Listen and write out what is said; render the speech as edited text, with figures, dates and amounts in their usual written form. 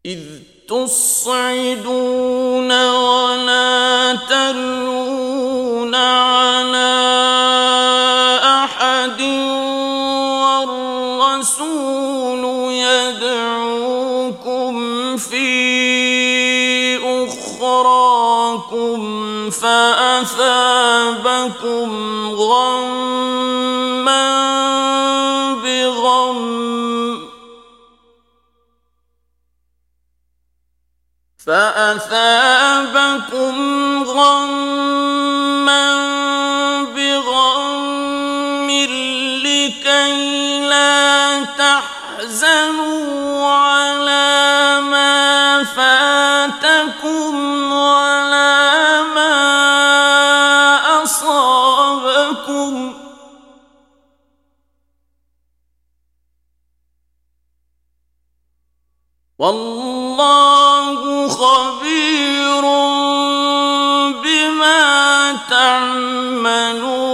إذ تصعدون ولا تلوون على أحد والرسول يدعوكم في أخراكم فأثابكم غمّا بغم لكي لا تحزنوا على ما فاتكم ولا ما أصابكم والله خبير بما تعملون